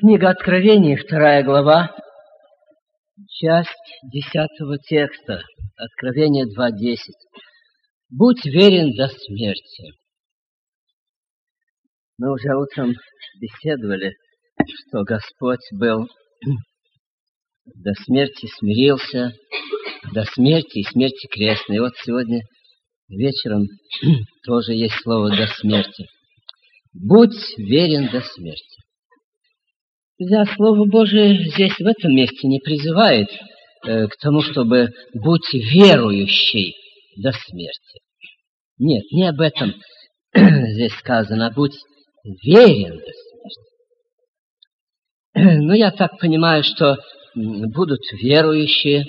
Книга Откровений, 2 глава, часть 10 текста. Откровение 2:10. «Будь верен до смерти». Мы уже утром беседовали, что Господь был до смерти смирился, до смерти и смерти крестной. И вот сегодня вечером тоже есть слово «до смерти». «Будь верен до смерти». Да, Слово Божие здесь, в этом месте, не призывает к тому, чтобы будь верующий до смерти. Нет, не об этом здесь сказано, а будь верен до смерти. Но я так понимаю, что будут верующие,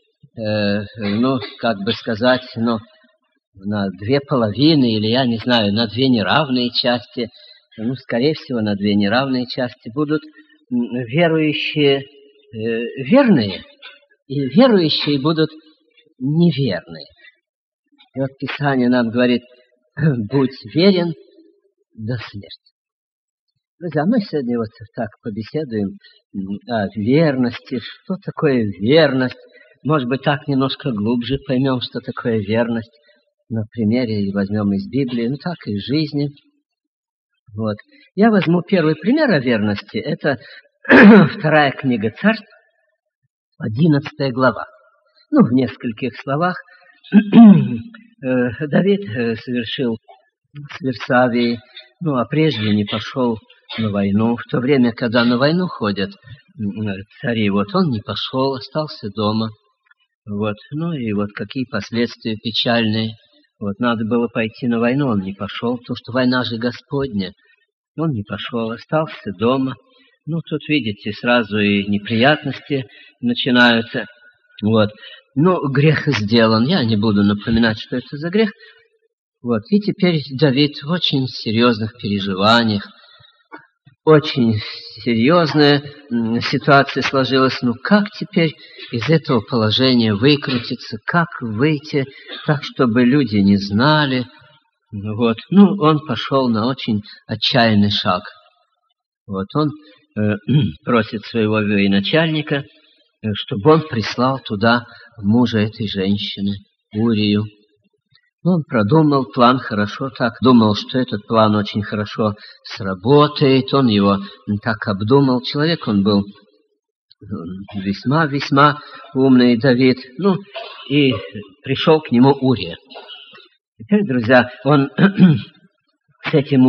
на две половины, или, я не знаю, на две неравные части, скорее всего, на две неравные части будут верующие верные, и верующие будут неверные. И вот Писание нам говорит: будь верен до смерти. Друзья, мы сегодня вот так побеседуем о верности, что такое верность. Может быть, так немножко глубже поймем, что такое верность. На примере возьмем из Библии, так и из жизни. Вот. Я возьму первый пример о верности. Это 2 книга Царств, 11 глава. В нескольких словах. Давид совершил с Версавией, а прежде не пошел на войну. В то время, когда на войну ходят цари, он не пошел, остался дома. Какие последствия печальные. Надо было пойти на войну, он не пошел, потому что война же Господня. Он не пошел, остался дома. Тут, видите, сразу и неприятности начинаются. Грех сделан. Я не буду напоминать, что это за грех. И теперь Давид в очень серьезных переживаниях. Очень серьезная ситуация сложилась. Как теперь из этого положения выкрутиться? Как выйти так, чтобы люди не знали? Он пошел на очень отчаянный шаг. Он просит своего военачальника, чтобы он прислал туда мужа этой женщины, Урию. Он продумал план хорошо, так думал, что этот план очень хорошо сработает. Он его так обдумал. Человек он был весьма умный, Давид. И пришел к нему Урия. Теперь, друзья, он с этим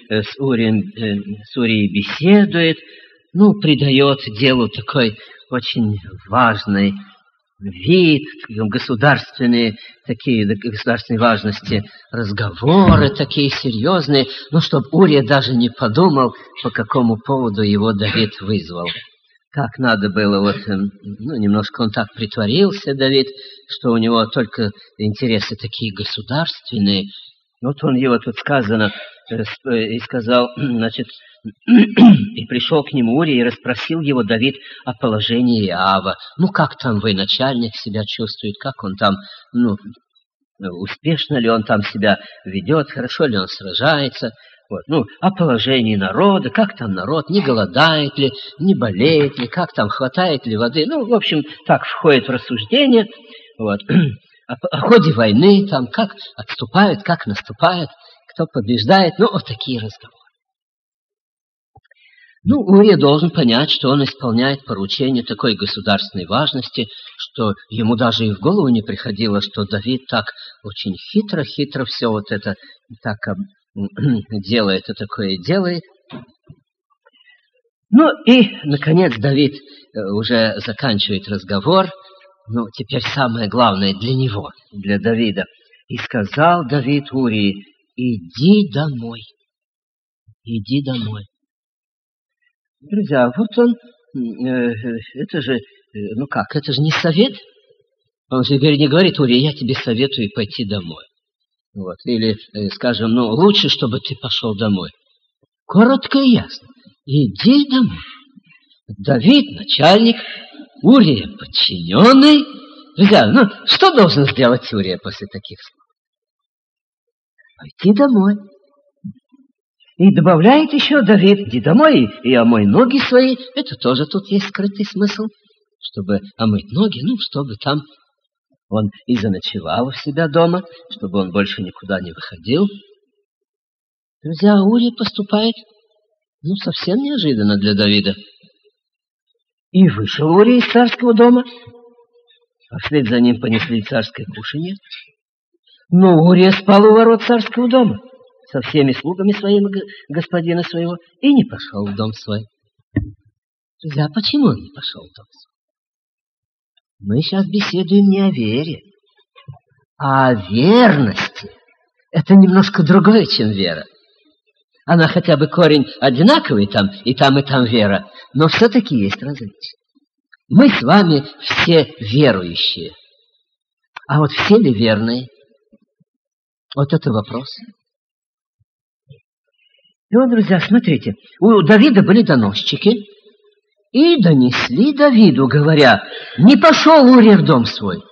Урией беседует, придает делу такой очень важный вид, государственной важности разговоры такие серьезные, чтобы Урия даже не подумал, по какому поводу его Давид вызвал. Как надо было, немножко он так притворился, Давид, что у него только интересы такие государственные. Он его тут сказано, и сказал, и пришел к нему Урия, и расспросил его Давид о положении Иоава. Как там военачальник себя чувствует, как он там, успешно ли он там себя ведет, хорошо ли он сражается. О положении народа, как там народ, не голодает ли, не болеет ли, как там, хватает ли воды. В общем, так входит в рассуждение. О ходе войны, там, как отступают, как наступают, кто побеждает. Такие разговоры. Урия должен понять, что он исполняет поручение такой государственной важности, что ему даже и в голову не приходило, что Давид так очень хитро все это так делает, и такое делает. И, наконец, Давид уже заканчивает разговор. Теперь самое главное для него, для Давида. И сказал Давид Урии: иди домой. Иди домой. Друзья, он, это же не совет. Он же теперь не говорит: Урия, я тебе советую пойти домой. Или, скажем, лучше, чтобы ты пошел домой. Коротко и ясно. Иди домой. Давид начальник, Урия подчиненный. Друзья, что должен сделать Урия после таких слов? Пойти домой. И добавляет еще Давид: иди домой и омой ноги свои. Это тоже тут есть скрытый смысл. Чтобы омыть ноги, чтобы там он и заночевал у себя дома, чтобы он больше никуда не выходил. Друзья, Урия поступает, совсем неожиданно для Давида. И вышел Урия из царского дома, а вслед за ним понесли царское кушанье. Но Урия спал у ворот царского дома со всеми слугами своими господина своего и не пошел в дом свой. Друзья, почему он не пошел в дом свой? Мы сейчас беседуем не о вере, а о верности. Это немножко другое, чем вера. Она хотя бы корень одинаковый и там вера, но все-таки есть различия. Мы с вами все верующие. А вот все ли верные? Вот это вопрос. И вот, друзья, смотрите, у Давида были доносчики, и донесли Давиду, говоря: не пошел Урия в дом свой.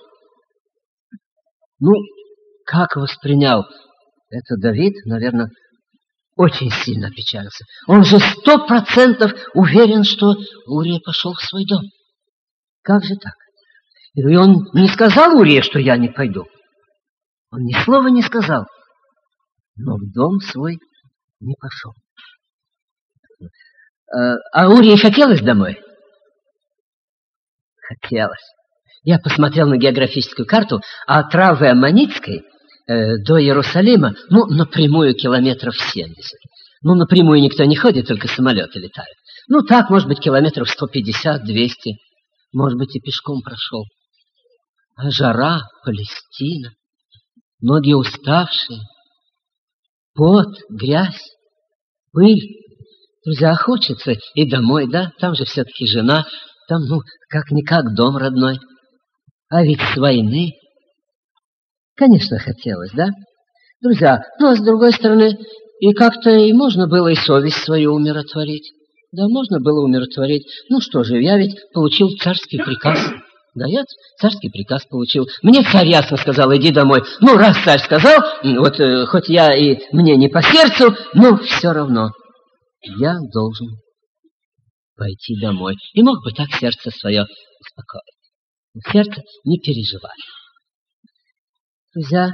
Как воспринял это Давид, наверное, очень сильно опечалился. Он же 100% уверен, что Урия пошел в свой дом. Как же так? И он не сказал Урии, что я не пойду. Он ни слова не сказал, но в дом свой не пошел. А Урии хотелось домой? Хотелось. Я посмотрел на географическую карту, а от Равы Аммонитской до Иерусалима, напрямую километров 70. Напрямую никто не ходит, только самолеты летают. Так, может быть, километров 150-200. Может быть, и пешком прошел. А жара, Палестина, ноги уставшие, пот, грязь, пыль. Друзья, хочется и домой, да? Там же все-таки жена, там, как-никак дом родной. А ведь с войны... Конечно, хотелось, да? Друзья, а с другой стороны, и как-то и можно было и совесть свою умиротворить. Да, можно было умиротворить. Что же, я ведь получил царский приказ. Да, я царский приказ получил. Мне царь ясно сказал: иди домой. Раз царь сказал, хоть я и мне не по сердцу, но все равно я должен пойти домой. И мог бы так сердце свое успокоить. Сердце не переживает. Друзья,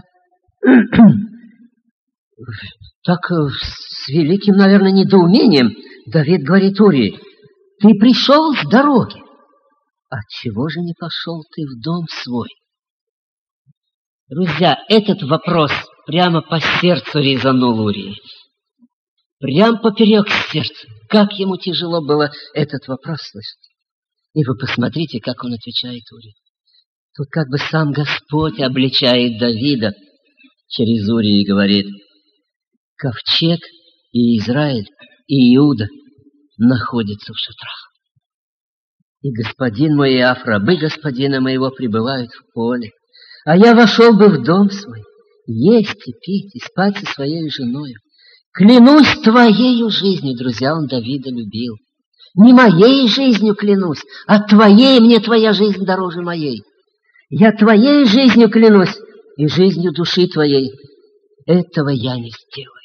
так с великим, наверное, недоумением Давид говорит Урии: ты пришел с дороги. Отчего же не пошел ты в дом свой? Друзья, этот вопрос прямо по сердцу резанул Урии. Прямо поперек сердца. Как ему тяжело было этот вопрос слышать. И вы посмотрите, как он отвечает Урии. Тут как бы сам Господь обличает Давида через Урии и говорит: ковчег и Израиль, и Иуда находятся в шатрах. И господин мой Иаф, рабы господина моего, пребывают в поле. А я вошел бы в дом свой, есть и пить, и спать со своей женою. Клянусь твоею жизнью, друзья, он Давида любил. Не моей жизнью клянусь, а твоей, мне твоя жизнь дороже моей. Я твоей жизнью клянусь и жизнью души твоей. Этого я не сделаю.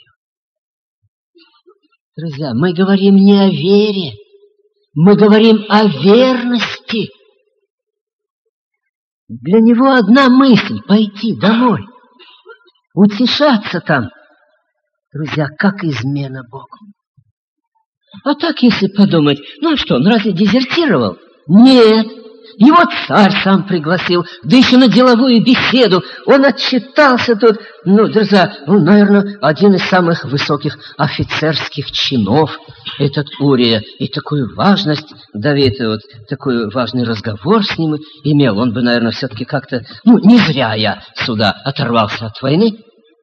Друзья, мы говорим не о вере, мы говорим о верности. Для него одна мысль — пойти домой, утешаться там. Друзья, как измена Богу. А так, если подумать, а что, он разве дезертировал? Нет. Его царь сам пригласил, да еще на деловую беседу. Он отчитался тут. Друзья, наверное, один из самых высоких офицерских чинов, этот Урия. И такую важность Давид, такой важный разговор с ним имел. Он бы, наверное, все-таки как-то... не зря я сюда оторвался от войны.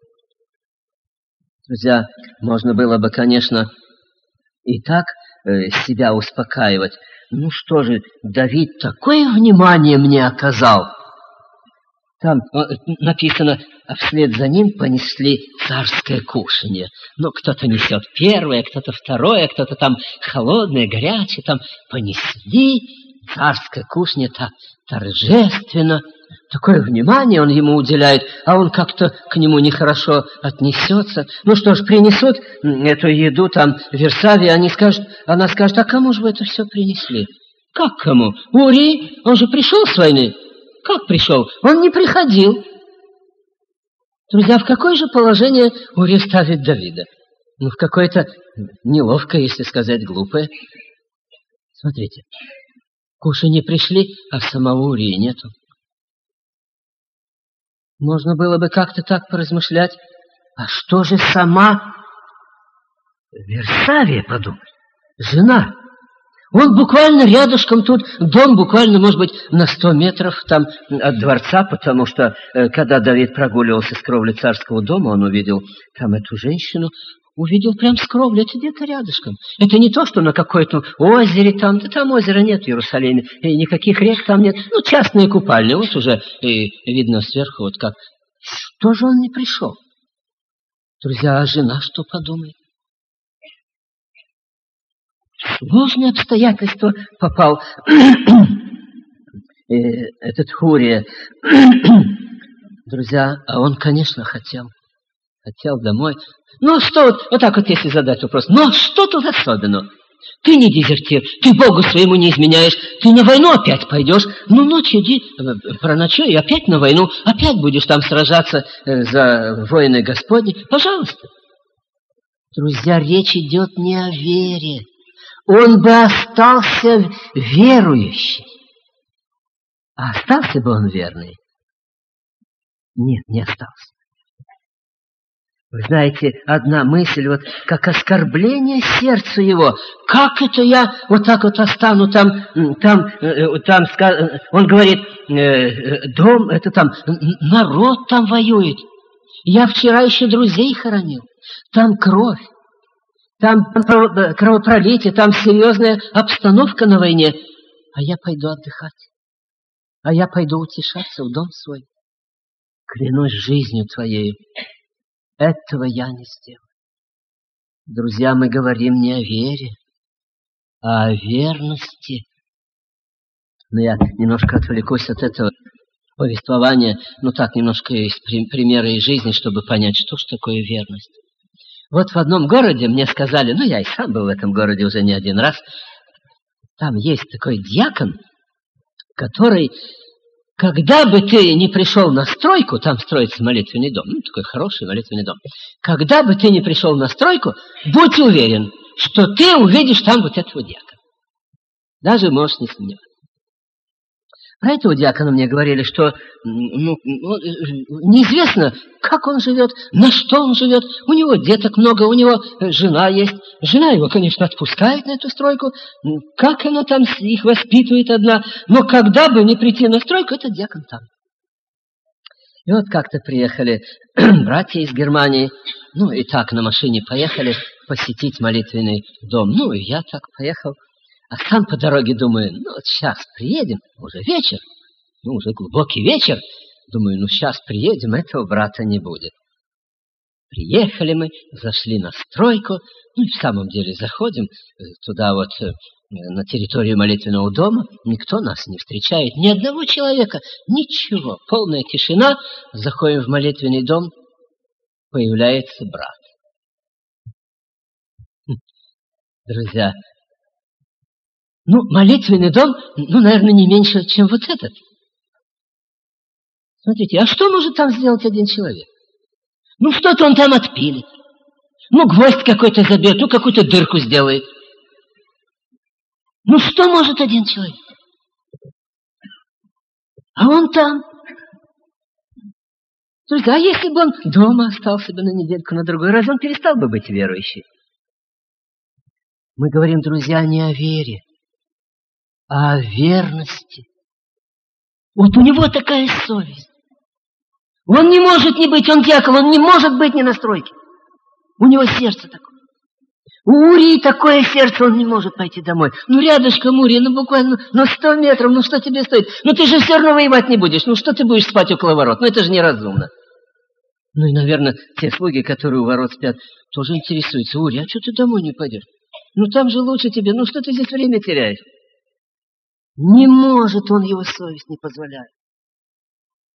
Друзья, можно было бы, конечно, и так себя успокаивать. Что же, Давид такое внимание мне оказал. Там написано: а вслед за ним понесли царское кушанье. Кто-то несет первое, кто-то второе, кто-то там холодное, горячее. Там понесли царское кушанье так торжественно. такое внимание он ему уделяет, а он как-то к нему нехорошо отнесется. Ну что ж, принесут эту еду там в Версаве, она скажет, а кому же вы это все принесли? Как кому? Урии, он же пришел с войны. Как пришел? Он не приходил. Друзья, в какое же положение Урия ставит Давида? Ну, в какое-то неловкое, если сказать глупое. Смотрите, кушанье пришли, а самого Урии нету. Можно было бы как-то так поразмышлять, а что же сама Версавия подумает? Жена. Он буквально рядышком тут, дом буквально, может быть, на 100 метров там от дворца, потому что, когда Давид прогуливался с кровли царского дома, он увидел там эту женщину, увидел прям с кровли, это где-то рядышком. Это не то, что на какой-то озере там, да там озера нет в Иерусалиме, и никаких рек там нет. Ну, частные купальни, вот уже и видно сверху, вот как. Что же он не пришел? Друзья, а жена что подумает? Сложные обстоятельства попал этот Урия. Друзья, а он, конечно, хотел домой. Ну, что вот так вот, если задать вопрос, ну, что тут особенного? Ты не дезертир, ты Богу своему не изменяешь, ты на войну опять пойдешь, ну, ночь иди, проночуй, и опять на войну, опять будешь там сражаться за воины Господни. Пожалуйста. Друзья, речь идет не о вере. Он бы остался верующим. А остался бы он верный? Нет, не остался. Вы знаете, одна мысль, вот как оскорбление сердцу его. Как это я вот так вот остану там, он говорит, дом, это там, народ там воюет. Я вчера еще друзей хоронил. Там кровь. Там кровопролитие, там серьезная обстановка на войне. А я пойду отдыхать. А я пойду утешаться в дом свой. Клянусь жизнью твоей, этого я не сделаю. Друзья, мы говорим не о вере, а о верности. Но я немножко отвлекусь от этого повествования, ну так, немножко из примера из жизни, чтобы понять, что ж такое верность. Вот в одном городе мне сказали, ну, я и сам был в этом городе уже не один раз, там есть такой дьякон, который, когда бы ты не пришел на стройку, там строится молитвенный дом, ну, такой хороший молитвенный дом, когда бы ты не пришел на стройку, будь уверен, что ты увидишь там вот этого дьякона. Даже можешь не сомневаться. Про этого дьякона мне говорили, что неизвестно, как он живет, на что он живет. У него деток много, у него жена есть. Жена его, конечно, отпускает на эту стройку. Как она там их воспитывает одна. Но когда бы не прийти на стройку, этот дьякон там. И вот как-то приехали братья из Германии. Ну и так на машине поехали посетить молитвенный дом. Ну и я так поехал. А сам по дороге думаю, ну вот сейчас приедем, уже вечер, ну уже глубокий вечер. Думаю, ну сейчас приедем, этого брата не будет. Приехали мы, зашли на стройку, ну и в самом деле заходим туда вот на территорию молитвенного дома. Никто нас не встречает, ни одного человека, ничего, полная тишина. Заходим в молитвенный дом, появляется брат. Друзья, ну, молитвенный дом, ну, наверное, не меньше, чем вот этот. Смотрите, а что может там сделать один человек? Ну, что-то он там отпилит. Ну, гвоздь какой-то забьет, ну, какую-то дырку сделает. Ну, что может один человек? А он там. Слушайте, а если бы он дома остался бы на недельку, на другой раз, он перестал бы быть верующим. Мы говорим, друзья, не о вере, а о верности. Вот у него такая совесть. Он не может не быть, он дьякон, он не может быть не на стройке. У него сердце такое. У Урии такое сердце, он не может пойти домой. Ну, рядышком Урия, ну, буквально, ну, 100 метров, ну, что тебе стоит? Ну, ты же все равно воевать не будешь. Ну, что ты будешь спать около ворот? Ну, это же неразумно. Ну, и, наверное, те слуги, которые у ворот спят, тоже интересуются. Урия, а что ты домой не пойдешь? Ну, там же лучше тебе. Ну, что ты здесь время теряешь? Не может он, его совесть не позволяет.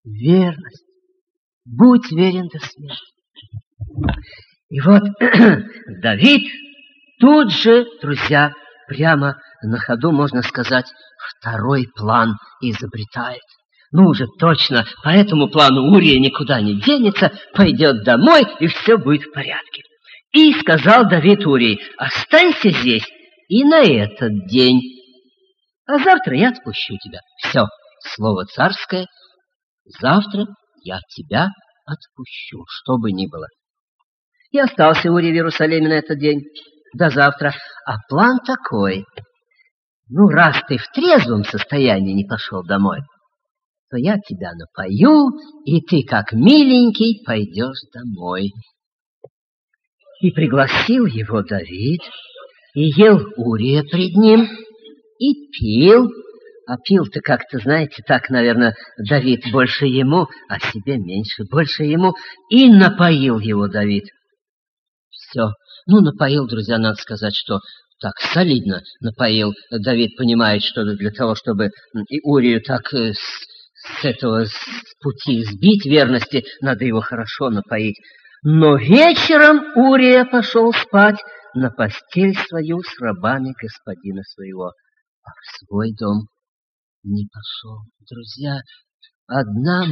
верность. Будь верен до смерти. И вот Давид тут же, друзья, прямо на ходу, можно сказать, второй план изобретает. Ну, уже точно, по этому плану Урия никуда не денется, пойдет домой, и все будет в порядке. И сказал Давид Урии: останься здесь и на этот день, а завтра я отпущу тебя. Все, слово царское, завтра я тебя отпущу, что бы ни было. И остался Урия в Иерусалиме на этот день, до завтра. А план такой: ну, раз ты в трезвом состоянии не пошел домой, то я тебя напою, и ты, как миленький, пойдешь домой. И пригласил его Давид, и ел Урия пред ним, и пил. А пил-то как-то, знаете, так, наверное, Давид больше ему, а себе меньше, больше ему. И напоил его Давид. Все. Ну, напоил, друзья, надо сказать, что так солидно напоил. Давид понимает, что для того, чтобы и Урию так с этого пути сбить верности, надо его хорошо напоить. Но вечером Урия пошел спать на постель свою с рабами господина своего, а в свой дом не пошел. Друзья, одна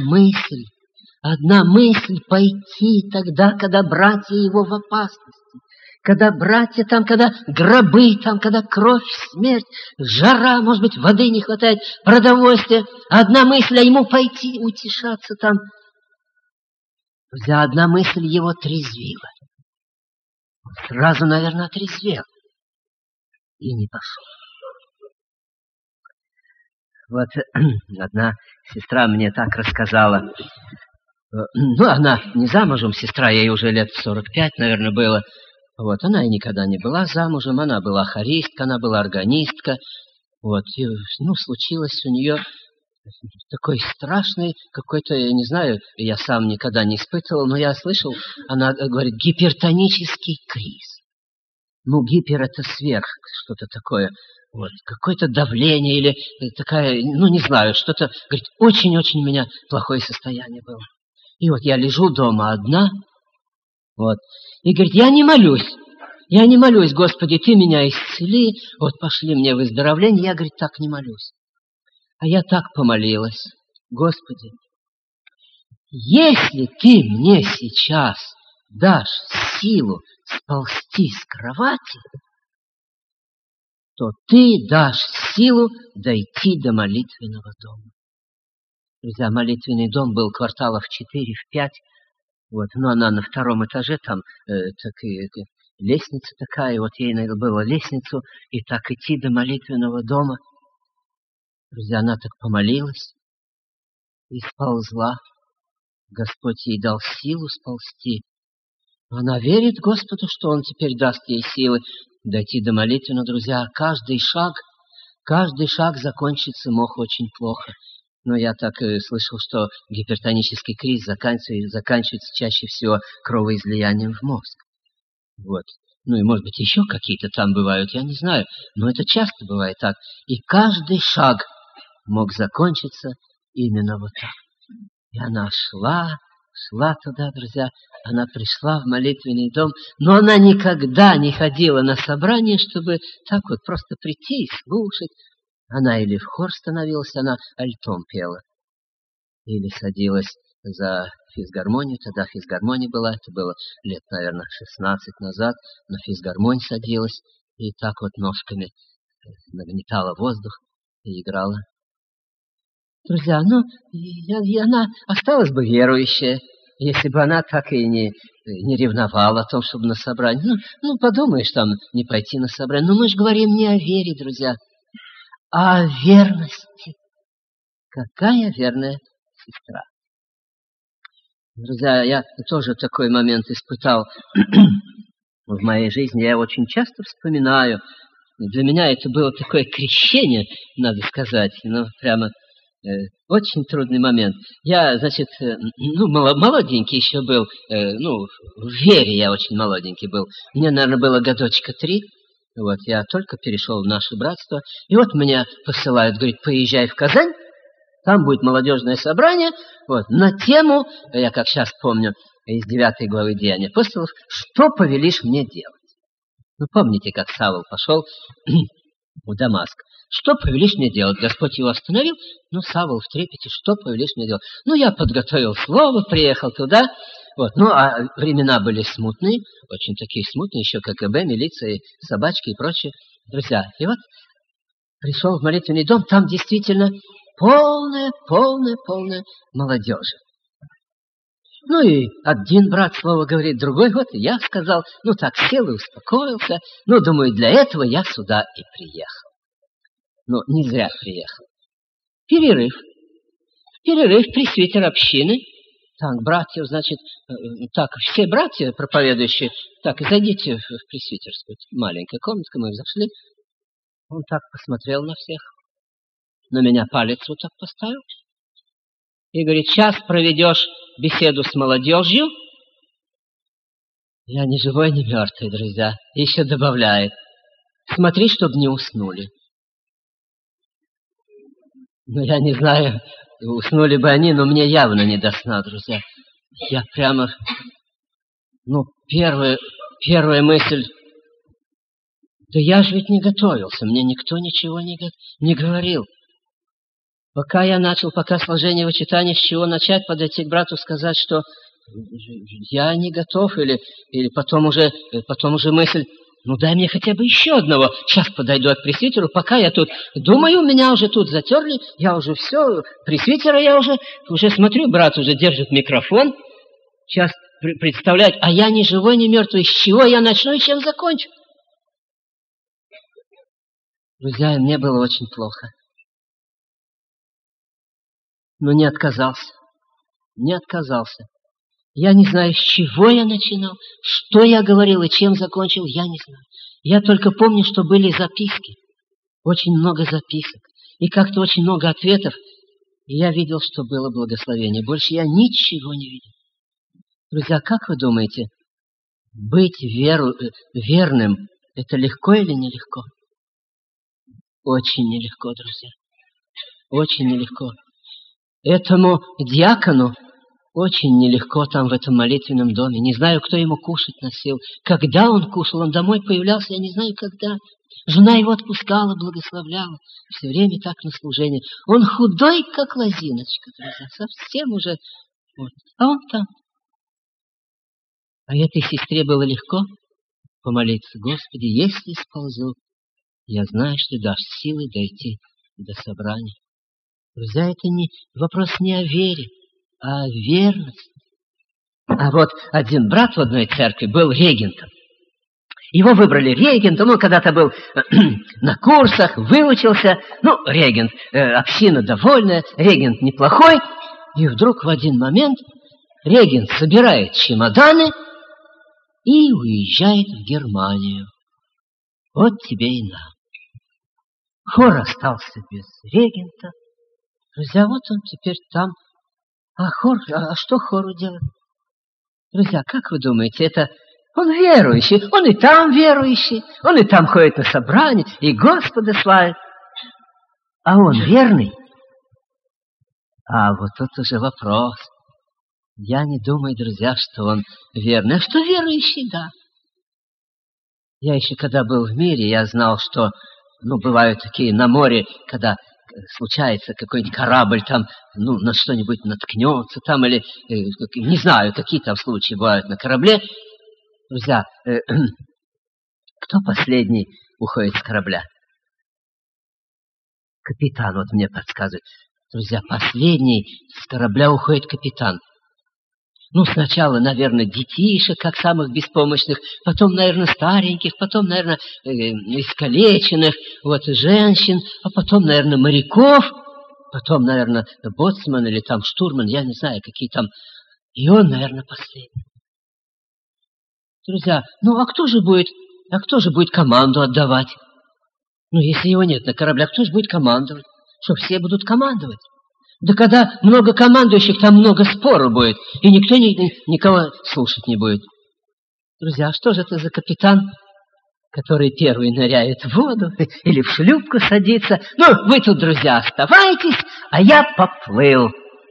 мысль пойти тогда, когда братья его в опасности, когда братья там, когда гробы там, когда кровь, смерть, жара, может быть, воды не хватает, продовольствия. Одна мысль, а ему пойти утешаться там. Друзья, одна мысль его трезвила. Он сразу, наверное, отрезвел и не пошел. Вот одна сестра мне так рассказала. Ну, она не замужем, сестра, ей уже лет 45, наверное, было. Вот, она и никогда не была замужем, она была хористка, она была органистка. Вот, и, ну, случилось у нее такой страшный какой-то, я не знаю, я сам никогда не испытывал, но я слышал, она говорит, гипертонический криз. Ну, гипер — это сверх, что-то такое. Вот, какое-то давление или такая, ну, не знаю, что-то, говорит, очень-очень у меня плохое состояние было. И вот я лежу дома одна, вот, и говорит, я не молюсь, Господи, Ты меня исцели, вот пошли мне выздоровление, я, говорит, так не молюсь. А я так помолилась, Господи, если Ты мне сейчас дашь силу сползти с кровати, то Ты дашь силу дойти до молитвенного дома. Друзья, молитвенный дом был кварталов 4-5, вот, но она на втором этаже, там лестница такая, вот ей надо было лестницу, и так идти до молитвенного дома. Друзья, она так помолилась и сползла. Господь ей дал силу сползти. Она верит Господу, что Он теперь даст ей силы дойти до молитвенного, друзья. Каждый шаг закончиться мог очень плохо. Но я так слышал, что гипертонический криз заканчивается чаще всего кровоизлиянием в мозг. Вот. Ну и, может быть, еще какие-то там бывают, я не знаю. Но это часто бывает так. И каждый шаг мог закончиться именно вот так. И она шла туда, друзья. Она пришла в молитвенный дом, но она никогда не ходила на собрание, чтобы так вот просто прийти и слушать. Она или в хор становилась, она альтом пела, или садилась за физгармонию. Тогда физгармония была, это было лет, наверное, 16 назад, на физгармонию садилась и так вот ножками нагнетала воздух и играла. Друзья, ну, и она осталась бы верующая, если бы она так и не ревновала о том, чтобы на собрание. Ну, подумаешь, там не пойти на собрание. Но мы же говорим не о вере, друзья, а о верности. Какая верная сестра. Друзья, я тоже такой момент испытал в моей жизни. Я очень часто вспоминаю. Для меня это было такое крещение, надо сказать. Ну, прямо очень трудный момент. Я, значит, ну, молоденький еще был. Ну, в вере я очень молоденький был. Мне, наверное, было годочка 3. Вот, я только перешел в наше братство. И вот меня посылают, говорит, поезжай в Казань Там будет молодежное собрание, вот, на тему, я как сейчас помню, из 9 главы Деяний апостолов, что повелишь мне делать? Ну, помните, как Савл пошел в Дамаск. Что повелишь мне делать? Господь его остановил, но Савл в трепете, что повелишь мне делать? Ну, я подготовил слово, приехал туда, вот, ну, а времена были смутные, очень такие смутные, еще КГБ, милиция, собачки и прочее. Друзья, и вот пришел в молитвенный дом, там действительно полная молодежь. Ну и один брат слово говорит, другой, вот и я сказал, ну так сел и успокоился, ну, думаю, для этого я сюда и приехал. Ну, не зря приехал. Перерыв. Пресвитер общины. Так, братья, значит, так, все братья проповедующие, так, зайдите в пресвитерскую, маленькая комнатка, мы зашли. Он так посмотрел на всех, на меня палец вот так поставил. И говорит, сейчас проведешь беседу с молодежью. Я ни живой, ни мертвый, друзья. И еще добавляет, смотри, чтобы не уснули. Ну, я не знаю, уснули бы они, но мне явно не до сна, друзья. Я прямо, ну, первая мысль, да я же ведь не готовился, мне никто ничего не говорил. Пока сложение вычитания, с чего начать, подойти к брату, сказать, что я не готов, или потом уже мысль, ну дай мне хотя бы еще одного, сейчас подойду к пресвитеру, пока я тут думаю, меня уже тут затерли, я уже все, пресвитера я уже смотрю, брат уже держит микрофон, сейчас представляет, а я ни живой, ни мертвый, с чего я начну и чем закончу? Друзья, мне было очень плохо. Но не отказался. Я не знаю, с чего я начинал, что я говорил и чем закончил, я не знаю. Я только помню, что были записки, очень много записок, и как-то очень много ответов, и я видел, что было благословение. Больше я ничего не видел. Друзья, как вы думаете, быть верным – это легко или нелегко? Очень нелегко, друзья. Очень нелегко. Этому диакону очень нелегко там в этом молитвенном доме. Не знаю, кто ему кушать носил. Когда он кушал, он домой появлялся, я не знаю, когда. Жена его отпускала, благословляла. Все время так на служение. Он худой, как лозиночка, друзья. Совсем уже. Вот. А он там. А этой сестре было легко помолиться. Господи, если сползу, я знаю, что дашь силы дойти до собрания. Друзья, это вопрос не о вере, а о верности. А вот один брат в одной церкви был регентом. Его выбрали регентом, он когда-то был на курсах, выучился. Ну, регент, община довольная, регент неплохой. И вдруг в один момент регент собирает чемоданы и уезжает в Германию. Вот тебе и на. Хор остался без регента. Друзья, вот он теперь там. А что хору делать? Друзья, как вы думаете, это он верующий, он и там верующий, он и там ходит на собрание, и Господа славит. А он верный? А вот тут уже вопрос. Я не думаю, друзья, что он верный. А что верующий, да. Я еще когда был в мире, я знал, что, бывают такие на море, когда случается какой-нибудь корабль там, на что-нибудь наткнется там, или, не знаю, какие там случаи бывают на корабле. Друзья, кто последний уходит с корабля? Капитан, вот мне подсказывает. Друзья, последний с корабля уходит капитан. Сначала, наверное, детишек, как самых беспомощных, потом, наверное, стареньких, потом, наверное, искалеченных, вот, женщин, а потом, наверное, моряков, потом, наверное, боцман или там штурман, я не знаю, какие там. И он, наверное, последний. Друзья, а кто же будет команду отдавать? Если его нет на корабле, кто же будет командовать? Что все будут командовать? Да когда много командующих, там много спору будет, и никто никого слушать не будет. Друзья, а что же это за капитан? который первый ныряет в воду или в шлюпку садится. Ну, вы тут, друзья, оставайтесь, а я поплыл.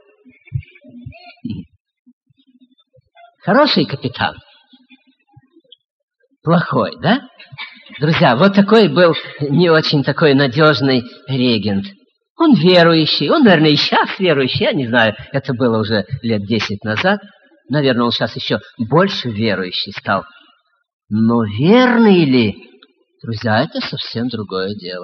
Хороший капитан. Плохой, да? Друзья, вот такой был не очень такой надежный регент. Он верующий, он, наверное, и сейчас верующий, я не знаю, это было уже лет 10 назад. Наверное, он сейчас еще больше верующий стал. Но верный ли? Друзья, это совсем другое дело.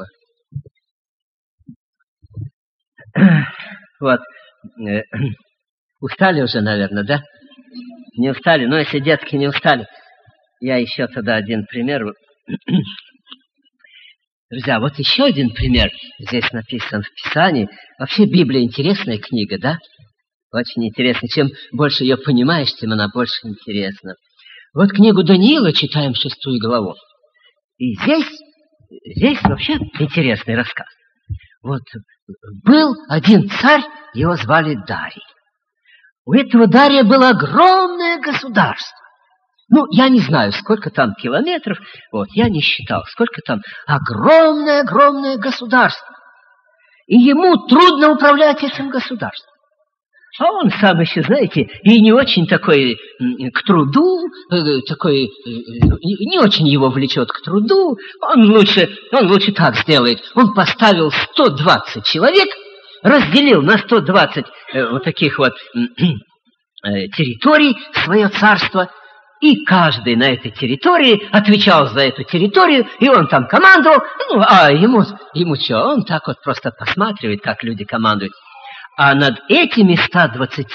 Вот. Устали уже, наверное, да? Не устали? Ну, если детки не устали, я еще тогда один пример. Друзья, вот еще один пример здесь написан в Писании. Вообще Библия интересная книга, да? Очень интересно. Чем больше ее понимаешь, тем она больше интересна. Вот книгу Даниила читаем 6 главу. И здесь вообще интересный рассказ. Вот был один царь, его звали Дарий. У этого Дария было огромное государство. Ну, я не знаю, сколько там километров, вот, я не считал, сколько там огромное государство. И ему трудно управлять этим государством. А он сам еще, знаете, и не очень такой к труду, такой, не очень его влечет к труду. Он лучше так сделает. Он поставил 120 человек, разделил на 120 вот таких вот территорий свое царство, и каждый на этой территории отвечал за эту территорию, и он там командовал, ну, а ему что, он так вот просто посматривает, как люди командуют. А над этими 120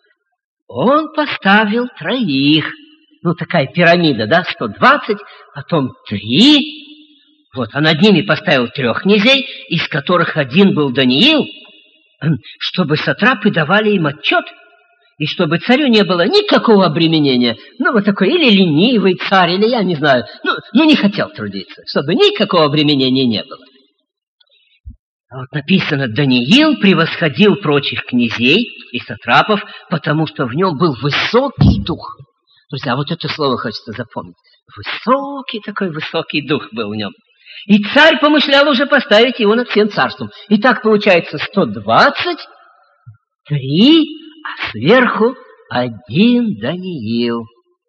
он поставил 3. Ну, такая пирамида, да, 120, потом 3. Вот, а над ними поставил 3 князей, из которых один был Даниил, чтобы сатрапы давали им отчет, и чтобы царю не было никакого обременения. Ну, вот такой или ленивый царь, или я не знаю, ну не хотел трудиться, чтобы никакого обременения не было. Вот написано, Даниил превосходил прочих князей и сатрапов, потому что в нем был высокий дух. Друзья, вот это слово хочется запомнить. Высокий дух был в нем. И царь помышлял уже поставить его над всем царством. И так получается 120, 3, а сверху 1 Даниил.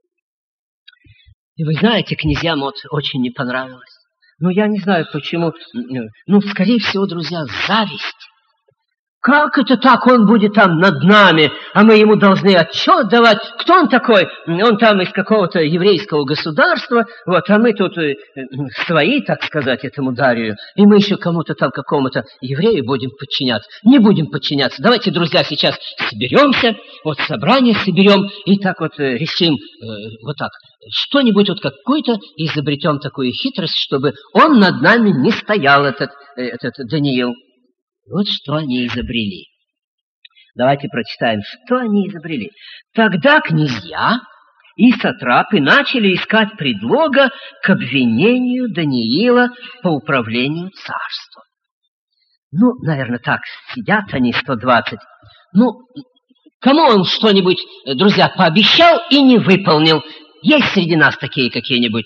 И вы знаете, князьям вот очень не понравилось. Ну, я не знаю, почему. Ну, скорее всего, друзья, зависть. Как это так? Он будет там над нами, а мы ему должны отчет давать. Кто он такой? Он там из какого-то еврейского государства, вот, а мы тут свои, так сказать, этому Дарию. И мы еще кому-то там, какому-то еврею будем подчиняться. Не будем подчиняться. Давайте, друзья, сейчас соберемся, вот собрание соберем, и так вот решим, вот так, что-нибудь вот какую-то изобретем такую хитрость, чтобы он над нами не стоял, этот Даниил. Вот что они изобрели. Давайте прочитаем, что они изобрели. Тогда князья и сатрапы начали искать предлога к обвинению Даниила по управлению царством. Ну, наверное, так, сидят они 120. Ну, кому он что-нибудь, друзья, пообещал и не выполнил? Есть среди нас такие какие-нибудь?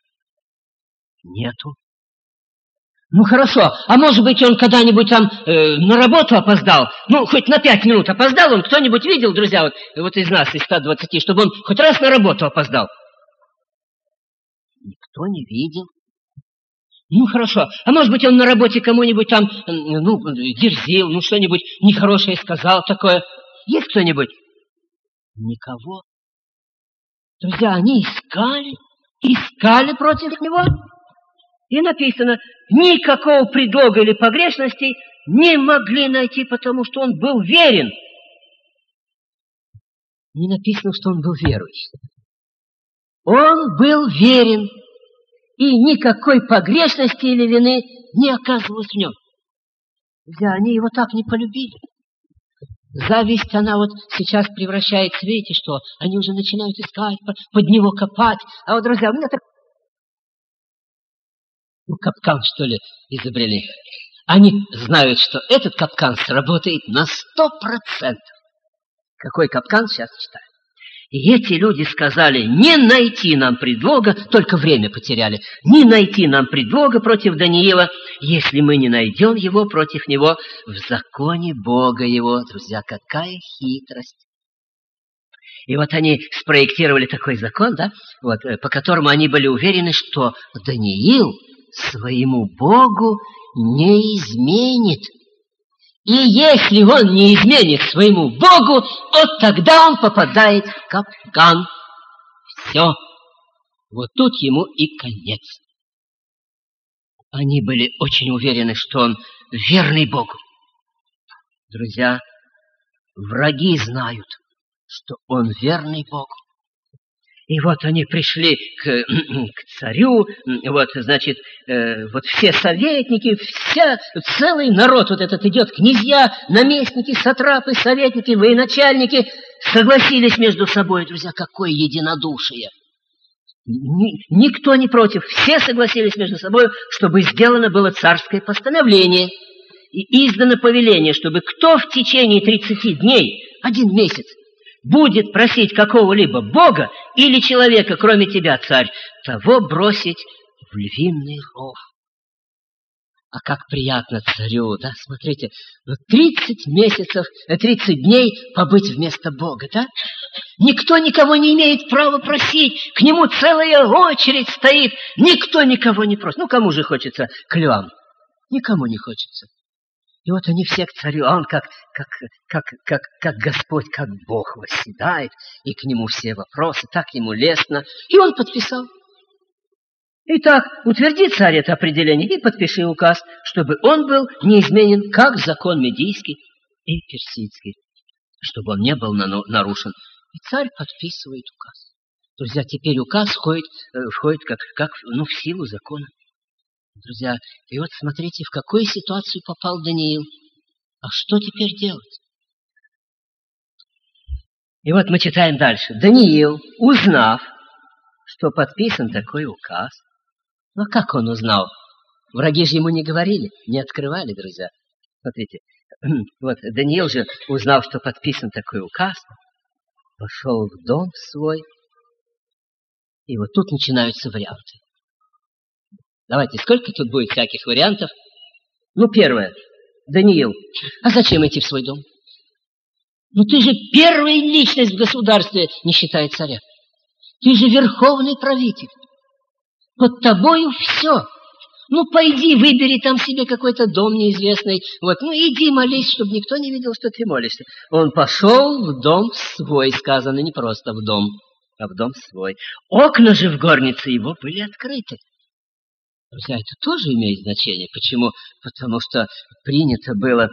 Нету. Ну, хорошо, а может быть, он когда-нибудь там на работу опоздал? Ну, хоть на 5 минут опоздал он? Кто-нибудь видел, друзья, вот из нас, из 120, чтобы он хоть раз на работу опоздал? Никто не видел. Ну, хорошо, а может быть, он на работе кому-нибудь там, ну, дерзил, ну, что-нибудь нехорошее сказал такое? Есть кто-нибудь? Никого. Друзья, они искали против него. И написано, никакого предлога или погрешности не могли найти, потому что он был верен. Не написано, что он был верующий. Он был верен, и никакой погрешности или вины не оказывалось в нем. Друзья, они его так не полюбили. Зависть, она вот сейчас превращается, видите, что они уже начинают искать, под него копать. А вот, друзья, у меня так... Ну, капкан, что ли, изобрели. Они знают, что этот капкан сработает на 100%. Какой капкан, сейчас читаю. И эти люди сказали: не найти нам предлога, только время потеряли, не найти нам предлога против Даниила, если мы не найдем его против него в законе Бога его. Друзья, какая хитрость! И вот они спроектировали такой закон, да, вот, по которому они были уверены, что Даниил своему Богу не изменит. И если он не изменит своему Богу, вот тогда он попадает в капкан. Все. Вот тут ему и конец. Они были очень уверены, что он верный Богу. Друзья, враги знают, что он верный Богу. И вот они пришли к царю, вот, значит, вот все советники, целый народ вот этот идет, князья, наместники, сатрапы, советники, военачальники согласились между собой. Друзья, какое единодушие! Никто не против, все согласились между собой, чтобы сделано было царское постановление и издано повеление, чтобы кто в течение 30 дней, 1 месяц, будет просить какого-либо бога или человека, кроме тебя, царь, того бросить в львиный ров. А как приятно царю, да, смотрите, 30 месяцев, 30 дней побыть вместо Бога, да? Никто никого не имеет права просить, к нему целая очередь стоит, никто никого не просит. Ну, кому же хочется к львам? Никому не хочется. И вот они все к царю, а он как Господь, как Бог восседает, и к нему все вопросы, так ему лестно. И он подписал. Итак, утверди, царь, это определение и подпиши указ, чтобы он был неизменен, как закон медийский и персидский, чтобы он не был нарушен. И царь подписывает указ. Друзья, теперь указ входит как в силу закона. Друзья, и вот смотрите, в какую ситуацию попал Даниил. А что теперь делать? И вот мы читаем дальше. Даниил, узнав, что подписан такой указ, ну как он узнал? Враги же ему не говорили, не открывали, друзья. Смотрите, вот Даниил же, узнав, что подписан такой указ, пошел в дом свой, и вот тут начинаются варианты. Давайте, сколько тут будет всяких вариантов? Ну, первое. Даниил, а зачем идти в свой дом? Ну, ты же первая личность в государстве, не считая царя. Ты же верховный правитель. Под тобою все. Ну, пойди, выбери там себе какой-то дом неизвестный. Вот, ну, иди молись, чтобы никто не видел, что ты молишься. Он пошел в дом свой, сказано, не просто в дом, а в дом свой. Окна же в горнице его были открыты. Друзья, это тоже имеет значение. Почему? Потому что принято было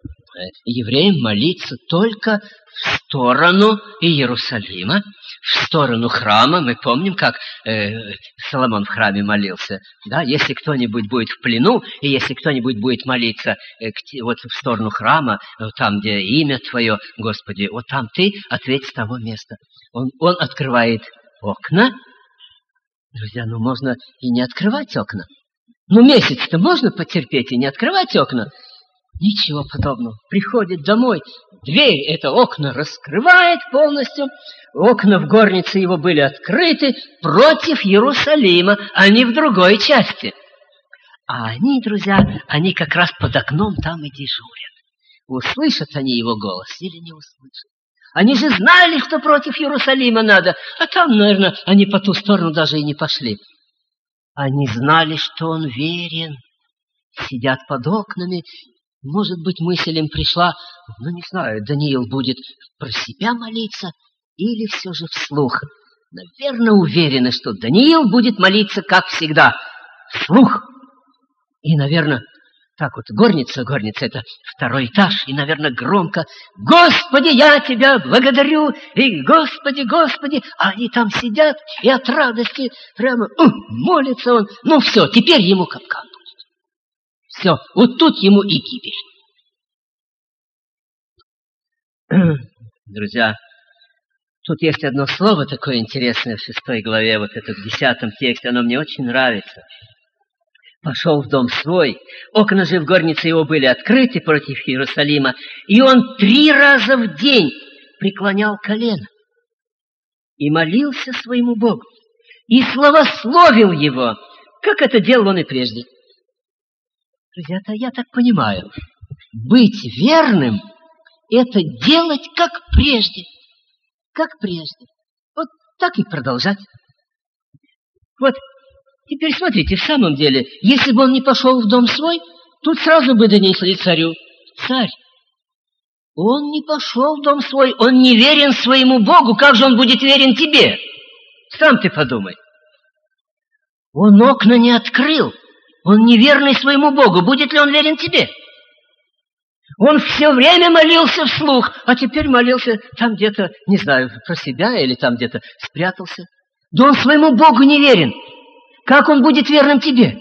евреям молиться только в сторону Иерусалима, в сторону храма. Мы помним, как Соломон в храме молился. Да? Если кто-нибудь будет в плену, и если кто-нибудь будет молиться вот в сторону храма, там, где имя Твое, Господи, вот там Ты ответь с того места. Он открывает окна. Друзья, ну можно и не открывать окна. Ну месяц-то можно потерпеть и не открывать окна. Ничего подобного. Приходит домой, дверь, это окна раскрывает полностью. Окна в горнице его были открыты против Иерусалима, а не в другой части. А они, друзья, они как раз под окном там и дежурят. Услышат они его голос или не услышат? Они же знали, что против Иерусалима надо, а там, наверное, они по ту сторону даже и не пошли. Они знали, что он верен, сидят под окнами. Может быть, мысль им пришла, ну, не знаю, Даниил будет про себя молиться или все же вслух. Наверное, уверены, что Даниил будет молиться, как всегда, вслух. И, наверное, так вот, горница — это 2-й этаж, и, наверное, громко: «Господи, я Тебя благодарю!» И «Господи, Господи!» А они там сидят, и от радости прямо молится он. Ну все, теперь ему капкан будет. Все, вот тут ему и гибель. Друзья, тут есть одно слово такое интересное в 6 главе, вот это в 10 тексте, оно мне очень нравится. Пошел в дом свой, окна же в горнице его были открыты против Иерусалима, и он 3 раза в день преклонял колено. и молился своему Богу, и славословил Его, как это делал он и прежде. Друзья, я так понимаю, быть верным — это делать как прежде. Как прежде. Вот так и продолжать. Вот теперь смотрите, в самом деле, если бы он не пошел в дом свой, тут сразу бы донесли царю: царь, он не пошел в дом свой, он не верен своему Богу, как же он будет верен тебе? Сам ты подумай. Он окна не открыл, он неверный своему Богу, будет ли он верен тебе? Он все время молился вслух, а теперь молился там где-то, не знаю, про себя или там где-то спрятался. Да он своему Богу не верен. Как он будет верным тебе?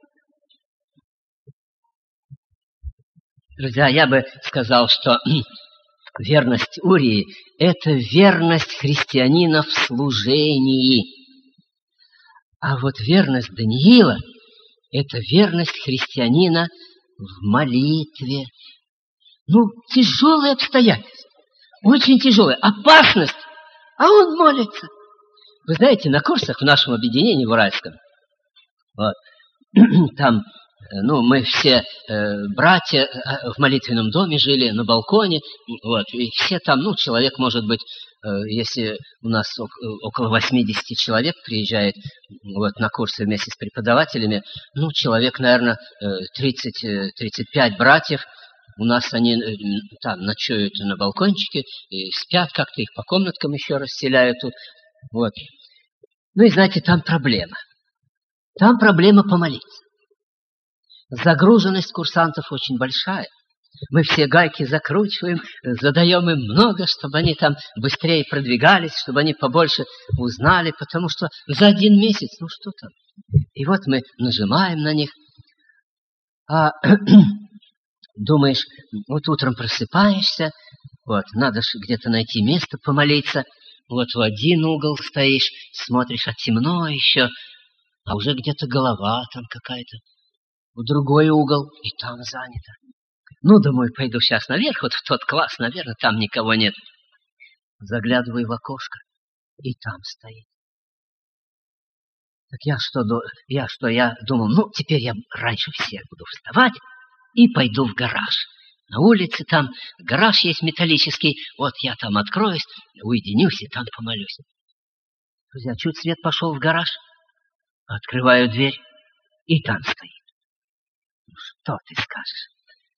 Друзья, я бы сказал, что верность Урии — это верность христианина в служении. А вот верность Даниила — это верность христианина в молитве. Ну, тяжелые обстоятельства, очень тяжелые, опасность, а он молится. Вы знаете, на курсах в нашем объединении в Уральском, вот, там, ну, мы все братья в молитвенном доме жили, на балконе, вот, и все там, ну, человек, может быть, если у нас около 80 человек приезжает вот, на курсы вместе с преподавателями, ну, человек, наверное, 30-35 братьев. У нас они там ночуют на балкончике и спят, как-то их по комнаткам еще расселяют тут. Вот. Ну и знаете, там проблема. Там проблема помолиться. Загруженность курсантов очень большая. Мы все гайки закручиваем, задаем им много, чтобы они там быстрее продвигались, чтобы они побольше узнали, потому что за 1 месяц, ну что там. И вот мы нажимаем на них. Думаешь, вот утром просыпаешься, вот, надо же где-то найти место помолиться, вот в один угол стоишь, смотришь, а темно еще, а уже где-то голова там какая-то, в другой угол, и там занято. Ну, думаю, пойду сейчас наверх, вот в тот класс, наверное, там никого нет. Заглядываю в окошко, и там стоит. Так я думал, ну, теперь я раньше всех буду вставать, и пойду в гараж. На улице там гараж есть металлический. Вот я там откроюсь, уединюсь и там помолюсь. Друзья, чуть свет пошел в гараж, открываю дверь, и там стоит. Ну, что ты скажешь?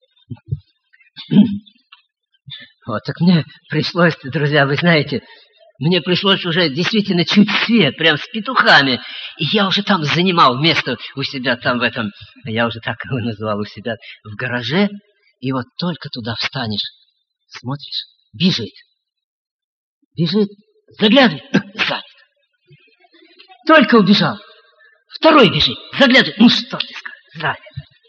Вот, так мне пришлось, друзья, вы знаете, мне пришлось уже действительно чуть свет, прям с петухами. И я уже там занимал место у себя там в этом, я уже так его называл у себя, в гараже. И вот только туда встанешь, смотришь, бежит, заглядывает, занят. Только убежал, второй бежит, заглядывает, ну что ты скажешь, занят.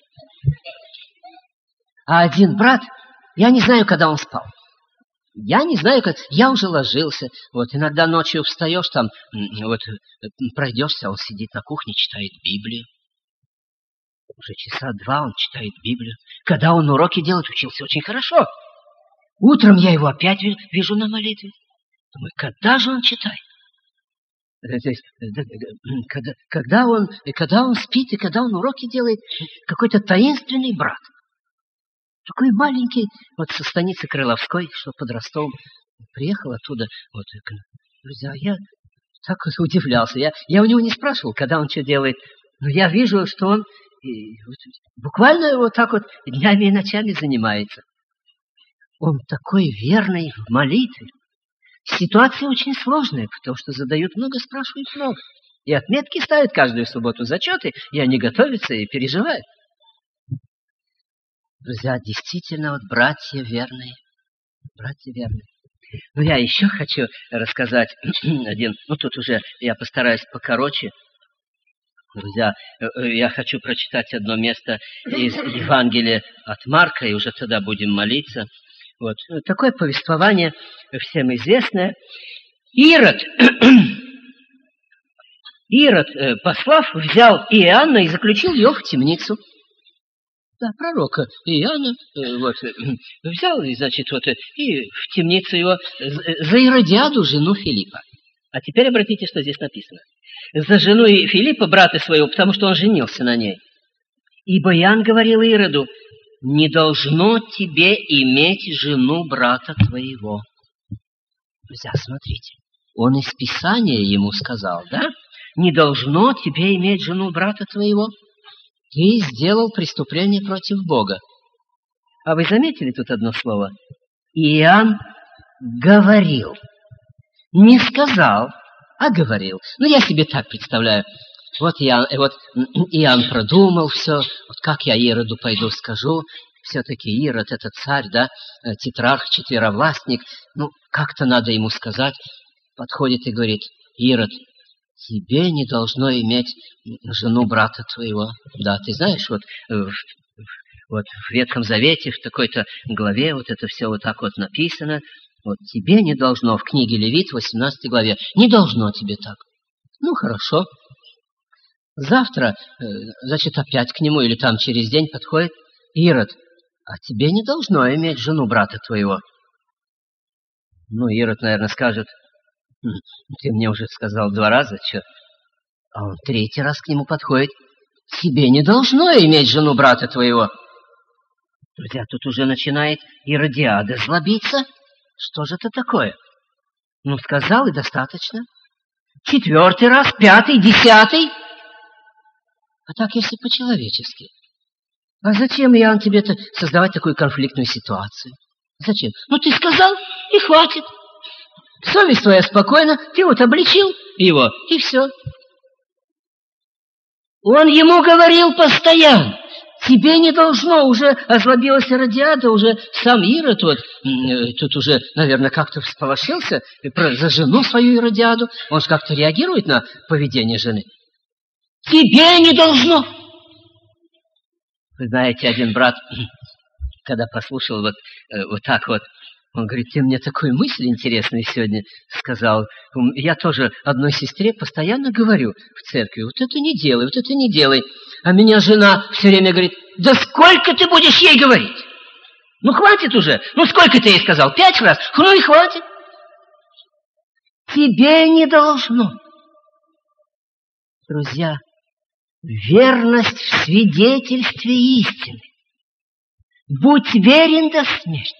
А один брат, я не знаю, когда он спал. Я не знаю, как... Я уже ложился. Вот иногда ночью встаешь там, вот пройдешься, он сидит на кухне, читает Библию. Уже часа 2 он читает Библию. Когда он уроки делает, учился очень хорошо. Утром я его опять вижу на молитве. Думаю, когда же он читает? Когда он спит и когда он уроки делает, какой-то таинственный брат. Такой маленький, вот со станицы Крыловской, что под Ростовом, приехал оттуда. Вот, друзья, я так удивлялся. Я у него не спрашивал, когда он что делает, но я вижу, что он буквально вот так вот днями и ночами занимается. Он такой верный в молитве. Ситуация очень сложная, потому что задают много, спрашивают много. И отметки ставят каждую субботу зачеты, и они готовятся и переживают. Друзья, действительно, вот братья верные. Братья верные. Но я еще хочу рассказать один, ну тут уже я постараюсь покороче. Друзья, я хочу прочитать одно место из Евангелия от Марка, и уже тогда будем молиться. Вот. Такое повествование всем известное. Ирод, послав, взял Иоанна и заключил его в темницу. Да, пророка Иоанна вот, взял, и, значит, вот, и в темницу его за Иродиаду, жену Филиппа. А теперь обратите, что здесь написано. За жену Филиппа, брата своего, потому что он женился на ней. Ибо Иоанн говорил Ироду: не должно тебе иметь жену брата твоего. Друзья, смотрите. Он из Писания ему сказал, да? Не должно тебе иметь жену брата твоего. Ты сделал преступление против Бога. А вы заметили тут одно слово? Иоанн говорил. Не сказал, а говорил. Ну, я себе так представляю. Вот Иоанн продумал все. Вот как я Ироду пойду скажу. Все-таки Ирод — это царь, да? Тетрарх, четверовластник. Ну, как-то надо ему сказать. Подходит и говорит: Ирод, тебе не должно иметь жену брата твоего. Да, ты знаешь, вот в Ветхом Завете, в такой-то главе, вот это все вот так вот написано. Вот тебе не должно, в книге Левит, в 18 главе, не должно тебе так. Ну, хорошо. Завтра, значит, опять к нему, или там через день подходит: Ирод, а тебе не должно иметь жену брата твоего. Ну, Ирод, наверное, скажет: ты мне уже сказал 2 раза, что? А он 3-й раз к нему подходит: тебе не должно иметь жену брата твоего. Друзья, тут уже начинает Иродиада злобиться. Что же это такое? Ну, сказал, и достаточно. 4-й раз, 5-й, 10-й. А так, если по-человечески. А зачем, Иоанн, тебе-то создавать такую конфликтную ситуацию? Зачем? Ну, ты сказал, и хватит. Совесть твоя спокойна, ты вот обличил его, и все. Он ему говорил постоянно: тебе не должно, уже озлобилась Иродиада, уже сам Ирод вот, тут уже, наверное, как-то всполошился за жену свою Иродиаду. Он же как-то реагирует на поведение жены. Тебе не должно. Вы знаете, один брат, когда послушал вот так вот, он говорит: ты мне такую мысль интересную сегодня сказал. Я тоже одной сестре постоянно говорю в церкви: вот это не делай, вот это не делай. А меня жена все время говорит: да сколько ты будешь ей говорить? Ну, хватит уже. Ну, сколько ты ей сказал? 5 раз? Ну, и хватит. Тебе не должно. Друзья, верность в свидетельстве истины. Будь верен до смерти.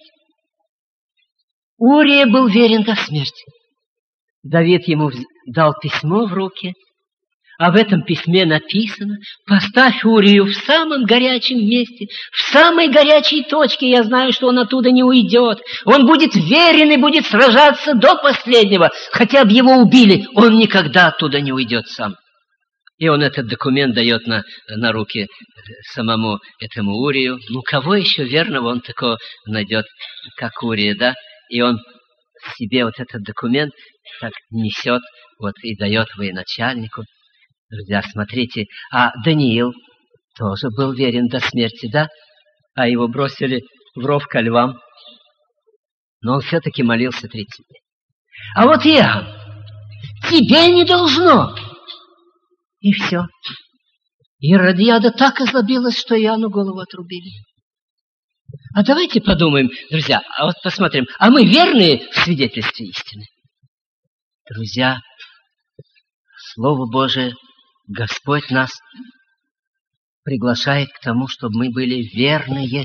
Урия был верен до смерти. Давид ему дал письмо в руки, а в этом письме написано: поставь Урию в самом горячем месте, в самой горячей точке, я знаю, что он оттуда не уйдет. Он будет верен и будет сражаться до последнего. Хотя бы его убили, он никогда оттуда не уйдет сам. И он этот документ дает на руки самому этому Урию. Ну, кого еще верного он такого найдет, как Урия, да? И он себе вот этот документ так несет вот, и дает военачальнику. Друзья, смотрите, а Даниил тоже был верен до смерти, да? А его бросили в ров ко львам. Но он все-таки молился 30 дней. А вот Иоанн: тебе не должно. И все. Иродиада так озлобилась, что Иоанну голову отрубили. А давайте подумаем, друзья, а вот посмотрим, а мы верные в свидетельстве истины? Друзья, Слово Божие, Господь нас приглашает к тому, чтобы мы были верные.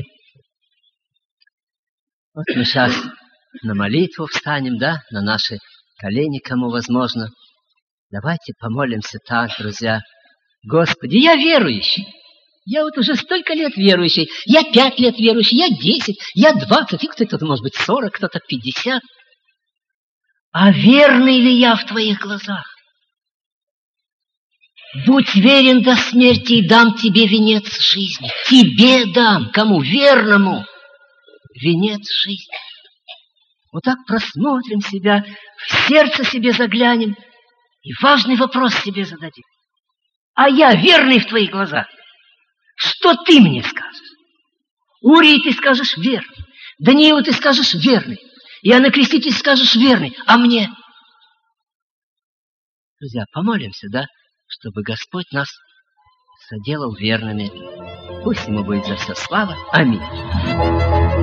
Вот мы сейчас на молитву встанем, да, на наши колени, кому возможно. Давайте помолимся так, друзья. Господи, я верующий. Я вот уже столько лет верующий. Я 5 лет верующий, я 10, я 20, и кто-то, может быть, 40, кто-то 50. А верный ли я в твоих глазах? Будь верен до смерти, и дам тебе венец жизни. Тебе дам, кому? Верному. Венец жизни. Вот так просмотрим себя, в сердце себе заглянем, и важный вопрос себе зададим. А я верный в твоих глазах? Что ты мне скажешь? Урии ты скажешь верный. Даниилу ты скажешь верный. Иоанна Креститель скажешь верный. А мне? Друзья, помолимся, да? Чтобы Господь нас соделал верными. Пусть Ему будет за все слава. Аминь.